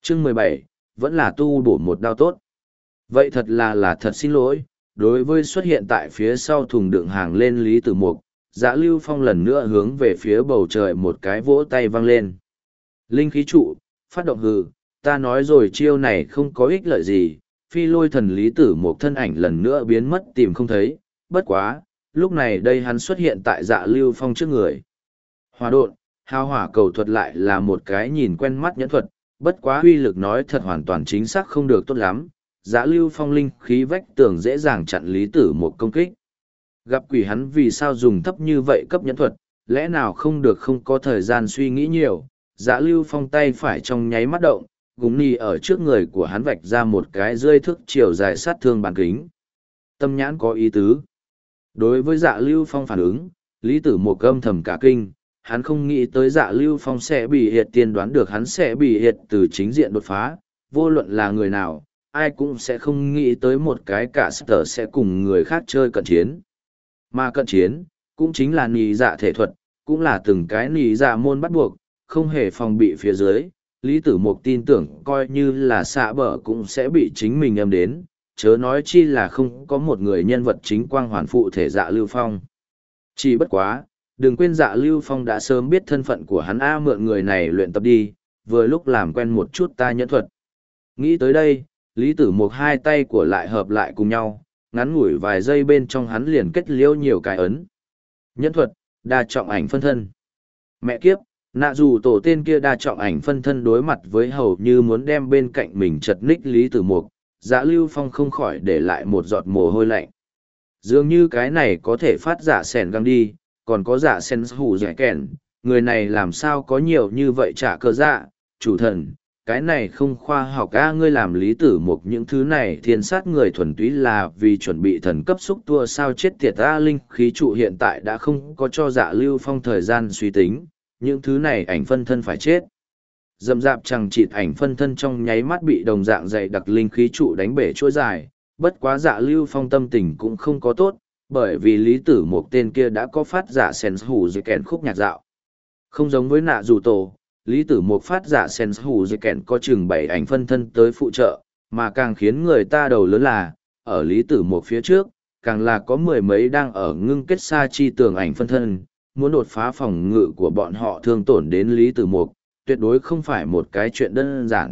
Chương 17, vẫn là tu bổ một đao tốt. Vậy thật là thật xin lỗi, đối với xuất hiện tại phía sau thùng đựng hàng lên Lý Tử Mục, Dạ Lưu Phong lần nữa hướng về phía bầu trời một cái vỗ tay vang lên. Linh khí trụ, phát động hừ, ta nói rồi chiêu này không có ích lợi gì, phi lôi thần Lý Tử Mục thân ảnh lần nữa biến mất tìm không thấy, bất quá, lúc này đây hắn xuất hiện tại Dạ Lưu Phong trước người. Hỏa độn, hào hỏa cầu thuật lại là một cái nhìn quen mắt nhẫn thuật, bất quá uy lực nói thật hoàn toàn chính xác không được tốt lắm. Dạ Lưu Phong linh khí vách tường dễ dàng chặn Lý Tử Mục công kích. Gặp quỷ hắn vì sao dùng thấp như vậy cấp nhẫn thuật, lẽ nào không được không có thời gian suy nghĩ nhiều. Dạ Lưu Phong tay phải trong nháy mắt động, gúng ni ở trước người của hắn vạch ra một cái rơi thước chiều dài sát thương bàn kính. Tâm nhãn có ý tứ. Đối với Dạ Lưu Phong phản ứng, Lý Tử Mục âm thầm cả kinh, hắn không nghĩ tới Dạ Lưu Phong sẽ bị hiệt tiên đoán được hắn sẽ bị hiệt từ chính diện đột phá, vô luận là người nào, ai cũng sẽ không nghĩ tới một cái cả sở sẽ cùng người khác chơi cận chiến. Mà cận chiến, cũng chính là nì dạ thể thuật, cũng là từng cái nì dạ môn bắt buộc, không hề phòng bị phía dưới. Lý Tử Mục tin tưởng coi như là xạ bở cũng sẽ bị chính mình âm đến, chớ nói chi là không có một người nhân vật chính quang hoàn phụ thể Dạ Lưu Phong. Chỉ bất quá, đừng quên Dạ Lưu Phong đã sớm biết thân phận của hắn mượn người này luyện tập đi, vừa lúc làm quen một chút ta nhẫn thuật. Nghĩ tới đây, Lý Tử Mục hai tay của lại hợp lại cùng nhau, ngắn ngủi vài giây bên trong hắn liền kết liễu nhiều cái ấn. Nhẫn thuật, đa trọng ảnh phân thân. Mẹ kiếp, nạ dù tổ tên kia đa trọng ảnh phân thân đối mặt với hầu như muốn đem bên cạnh mình chật ních Lý Tử Mục, Dạ Lưu Phong không khỏi để lại một giọt mồ hôi lạnh. Dường như cái này có thể phát giả sẻn găng đi, còn có giả sen hủ rẻ kèn, người này làm sao có nhiều như vậy trả cơ dạ, chủ thần, cái này không khoa học ngươi làm Lý Tử Mục những thứ này thiên sát người thuần túy là vì chuẩn bị thần cấp xúc tua sao chết tiệt linh khí trụ hiện tại đã không có cho Dạ Lưu Phong thời gian suy tính, những thứ này ảnh phân thân phải chết. Dầm dạp chẳng chịt ảnh phân thân trong nháy mắt bị đồng dạng dày đặc linh khí trụ đánh bể chuỗi dài, bất quá Dạ Lưu Phong tâm tình cũng không có tốt, bởi vì Lý Tử Mục tên kia đã có phát giả sen hủ dây kèn khúc nhạc dạo. Không giống với nạ dù tổ, Lý Tử Mục phát giả sen hủ dây kèn có chừng 7 ảnh phân thân tới phụ trợ, mà càng khiến người ta đầu lớn là, ở Lý Tử Mục phía trước, càng là có mười mấy đang ở ngưng kết xa chi tường ảnh phân thân, muốn đột phá phòng ngự của bọn họ thương tổn đến Lý Tử Mục, tuyệt đối không phải một cái chuyện đơn giản.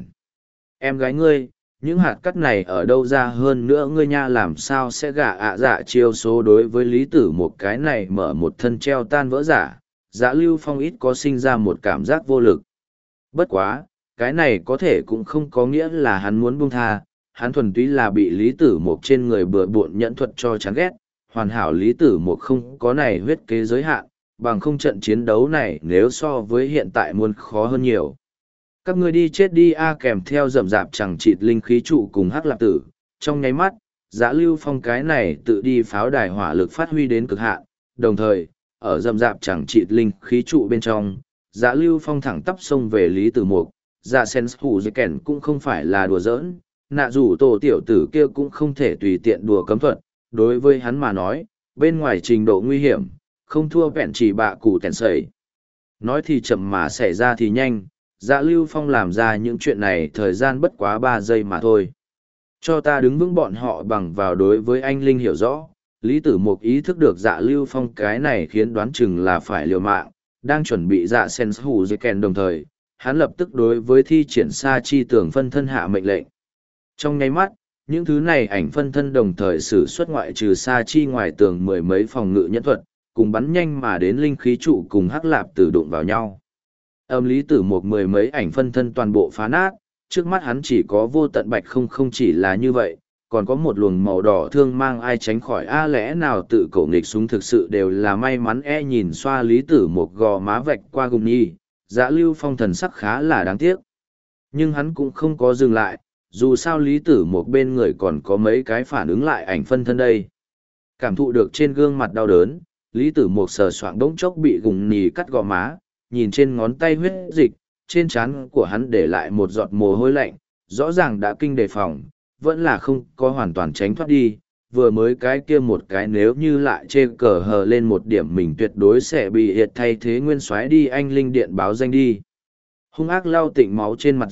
Em gái ngươi, những hạt cát này ở đâu ra hơn nữa ngươi nha làm sao sẽ gả dạ chiêu số đối với Lý Tử Mục cái này mở một thân treo tan vỡ giả, Dạ Lưu Phong ít có sinh ra một cảm giác vô lực. Bất quá, cái này có thể cũng không có nghĩa là hắn muốn buông tha, hắn thuần túy là bị Lý Tử Mục trên người bừa bộn nhẫn thuật cho chán ghét, hoàn hảo Lý Tử Mục không có này huyết kế giới hạn, bằng không trận chiến đấu này nếu so với hiện tại muốn khó hơn nhiều. Các ngươi đi chết đi kèm theo rầm rạp chẳng chịt linh khí trụ cùng hắc lạp tử, trong nháy mắt, Dạ Lưu Phong cái này tự đi pháo đài hỏa lực phát huy đến cực hạn, đồng thời, ở rầm rạp chẳng chịt linh khí trụ bên trong, Dạ Lưu Phong thẳng tắp xông về Lý Tử Mục, Dạ sen hủ dây kèn cũng không phải là đùa giỡn, nạ rủ tổ tiểu tử kia cũng không thể tùy tiện đùa cấm thuật, đối với hắn mà nói, bên ngoài trình độ nguy hiểm, không thua vẹn chỉ bạ cụ tèn sầy. Nói thì chậm mà xảy ra thì nhanh, Dạ Lưu Phong làm ra những chuyện này thời gian bất quá 3 giây mà thôi. Cho ta đứng vững bọn họ bằng vào đối với anh Linh hiểu rõ, Lý Tử Mục ý thức được Dạ Lưu Phong cái này khiến đoán chừng là phải liều mạng, đang chuẩn bị dạ sen hủ dây kèn đồng thời, hắn lập tức đối với thi triển sa chi tưởng phân thân hạ mệnh lệnh. Trong nháy mắt, những thứ này ảnh phân thân đồng thời sử xuất ngoại trừ sa chi ngoài tường mười mấy phòng ngự nhẫn thuật, cùng bắn nhanh mà đến linh khí trụ cùng hắc lạp tử đụng vào nhau. Âm Lý Tử Mục mười mấy ảnh phân thân toàn bộ phá nát, trước mắt hắn chỉ có vô tận bạch không chỉ là như vậy, còn có một luồng màu đỏ thương mang ai tránh khỏi lẽ nào tự cổ nghịch súng thực sự đều là may mắn nhìn xoa Lý Tử Mục gò má vạch qua gùng nhi, Dạ Lưu Phong thần sắc khá là đáng tiếc. Nhưng hắn cũng không có dừng lại, dù sao Lý Tử Mục bên người còn có mấy cái phản ứng lại ảnh phân thân đây. Cảm thụ được trên gương mặt đau đớn, Lý Tử Mục sờ soạng đống chốc bị gùng nhi cắt gò má, nhìn trên ngón tay huyết dịch, trên trán của hắn để lại một giọt mồ hôi lạnh, rõ ràng đã kinh đề phòng, vẫn là không có hoàn toàn tránh thoát đi, vừa mới cái kia một cái nếu như lại chê cờ hờ lên một điểm mình tuyệt đối sẽ bị hiệt thay thế nguyên soái đi anh linh điện báo danh đi. Hung ác lau tịnh máu trên mặt dịch,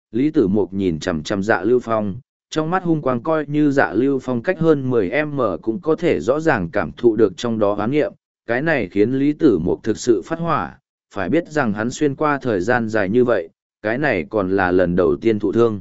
Lý Tử Mục nhìn chằm chằm Dạ Lưu Phong, trong mắt hung quang coi như Dạ Lưu Phong cách hơn 10m cũng có thể rõ ràng cảm thụ được trong đó oán nghiệm, cái này khiến Lý Tử Mục thực sự phát hỏa, phải biết rằng hắn xuyên qua thời gian dài như vậy, cái này còn là lần đầu tiên thụ thương.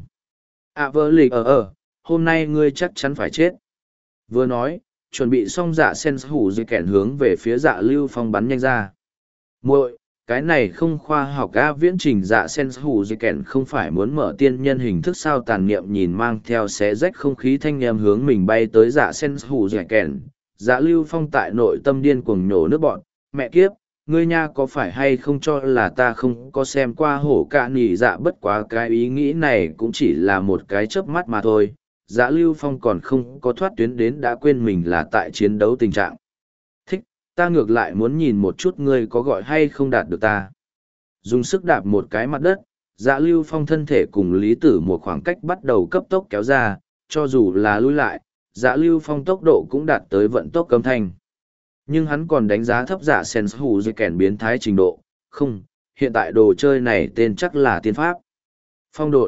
Vơ lịch hôm nay ngươi chắc chắn phải chết. Vừa nói, chuẩn bị xong Dạ sen hủ dây kẻn hướng về phía Dạ Lưu Phong bắn nhanh ra. Muội, cái này không khoa học. Viễn trình Dạ sen hủ dây kẻn không phải muốn mở tiên nhân hình thức sao? Tàn niệm nhìn mang theo xé rách không khí thanh em hướng mình bay tới Dạ sen hủ dây kẻn. Dạ Lưu Phong tại nội tâm điên cuồng nhổ nước bọn, mẹ kiếp, ngươi nha có phải hay không cho là ta không có xem qua hổ cạ nỉ dạ, bất quá cái ý nghĩ này cũng chỉ là một cái chớp mắt mà thôi. Dạ Lưu Phong còn không có thoát tuyến đến đã quên mình là tại chiến đấu tình trạng. Thích, ta ngược lại muốn nhìn một chút ngươi có gọi hay không đạt được ta. Dùng sức đạp một cái mặt đất, Dạ Lưu Phong thân thể cùng Lý Tử một khoảng cách bắt đầu cấp tốc kéo ra, cho dù là lui lại, Dạ Lưu Phong tốc độ cũng đạt tới vận tốc cấm thanh. Nhưng hắn còn đánh giá thấp Dạ sen hủ dây kèn biến thái trình độ, không, hiện tại đồ chơi này tên chắc là tiên pháp. Phong độn.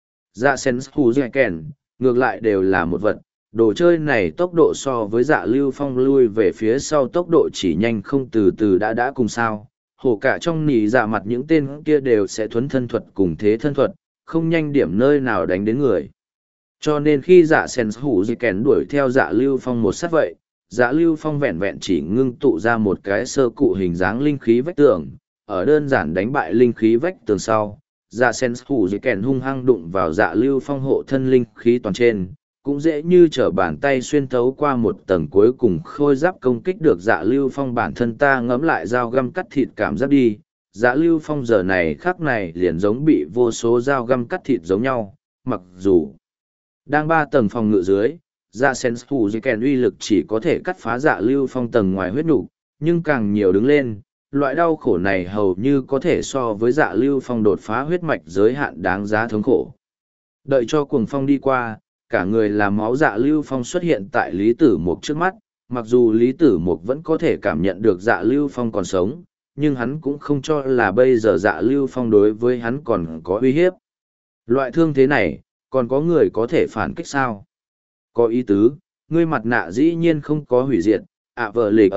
Dạ sen hủ dây kèn, ngược lại đều là một vật, đồ chơi này tốc độ so với Dạ Lưu Phong lui về phía sau tốc độ chỉ nhanh không từ từ đã cùng sao. Hổ cả trong nỉ dạ mặt những tên kia đều sẽ thuấn thân thuật cùng thế thân thuật, không nhanh điểm nơi nào đánh đến người. Cho nên khi Dạ sen hủ dây kèn đuổi theo Dạ Lưu Phong một sát vậy, Dạ Lưu Phong vẹn vẹn chỉ ngưng tụ ra một cái sơ cụ hình dáng linh khí vách tường, ở đơn giản đánh bại linh khí vách tường sau, Dạ sen hủ dây kèn hung hăng đụng vào Dạ Lưu Phong hộ thân linh khí toàn trên, cũng dễ như trở bàn tay xuyên thấu qua một tầng cuối cùng khôi giáp công kích được Dạ Lưu Phong. Bản thân ta ngẫm lại dao găm cắt thịt cảm giác đi, Dạ Lưu Phong giờ này khắc này liền giống bị vô số dao găm cắt thịt giống nhau, mặc dù đang 3 tầng phòng ngự dưới, Dạ sen hủ dây kèn uy lực chỉ có thể cắt phá Dạ Lưu Phong tầng ngoài huyết nục, nhưng càng nhiều đứng lên, loại đau khổ này hầu như có thể so với Dạ Lưu Phong đột phá huyết mạch giới hạn đáng giá thống khổ. Đợi cho cuồng phong đi qua, cả người là máu. Dạ Lưu Phong xuất hiện tại Lý Tử Mục trước mắt, mặc dù Lý Tử Mục vẫn có thể cảm nhận được Dạ Lưu Phong còn sống, nhưng hắn cũng không cho là bây giờ Dạ Lưu Phong đối với hắn còn có uy hiếp. Loại thương thế này, còn có người có thể phản kích sao? Có ý tứ, ngươi mặt nạ dĩ nhiên không có hủy diệt, vợ lịch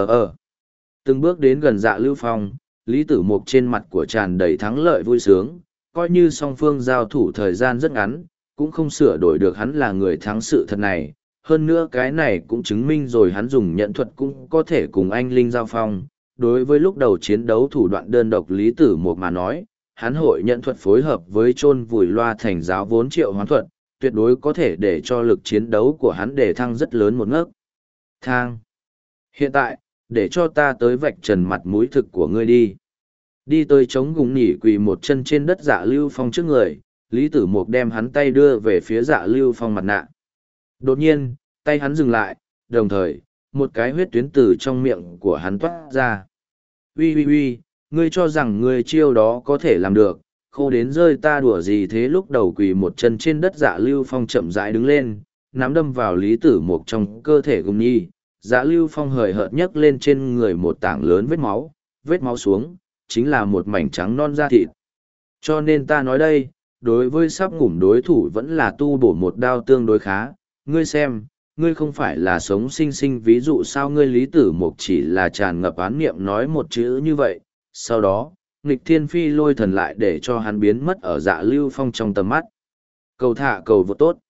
Từng bước đến gần Dạ Lưu Phong, Lý Tử Mục trên mặt của tràn đầy thắng lợi vui sướng, coi như song phương giao thủ thời gian rất ngắn, cũng không sửa đổi được hắn là người thắng sự thật này. Hơn nữa cái này cũng chứng minh rồi hắn dùng nhận thuật cũng có thể cùng anh Linh giao phong. Đối với lúc đầu chiến đấu thủ đoạn đơn độc Lý Tử Mục mà nói, hắn hội nhận thuật phối hợp với chôn vùi loa thành giáo vốn triệu hoán thuật, tuyệt đối có thể để cho lực chiến đấu của hắn đề thăng rất lớn một ngấc thang. Hiện tại, để cho ta tới vạch trần mặt mũi thực của ngươi đi. Đi tới chống gùng nỉ quỳ một chân trên đất Dạ Lưu Phong trước người, Lý Tử Mục đem hắn tay đưa về phía Dạ Lưu Phong mặt nạ. Đột nhiên, tay hắn dừng lại, đồng thời, một cái huyết tuyến từ trong miệng của hắn toát ra. Uy, ngươi cho rằng ngươi chiêu đó có thể làm được, khô đến rơi ta đùa gì thế? Lúc đầu quỳ một chân trên đất Dạ Lưu Phong chậm rãi đứng lên, nắm đâm vào Lý Tử Mục trong cơ thể gùng nhi. Dạ Lưu Phong hời hợt nhấc lên trên người một tảng lớn vết máu xuống, chính là một mảnh trắng non da thịt. Cho nên ta nói đây, đối với sắp ngủm đối thủ vẫn là tu bổ một đao tương đối khá. Ngươi xem, ngươi không phải là sống sinh sinh ví dụ sao? Ngươi Lý Tử Mục chỉ là tràn ngập án niệm nói một chữ như vậy, sau đó, nghịch thiên phi lôi thần lại để cho hắn biến mất ở Dạ Lưu Phong trong tầm mắt. Cầu thả cầu vô tốt.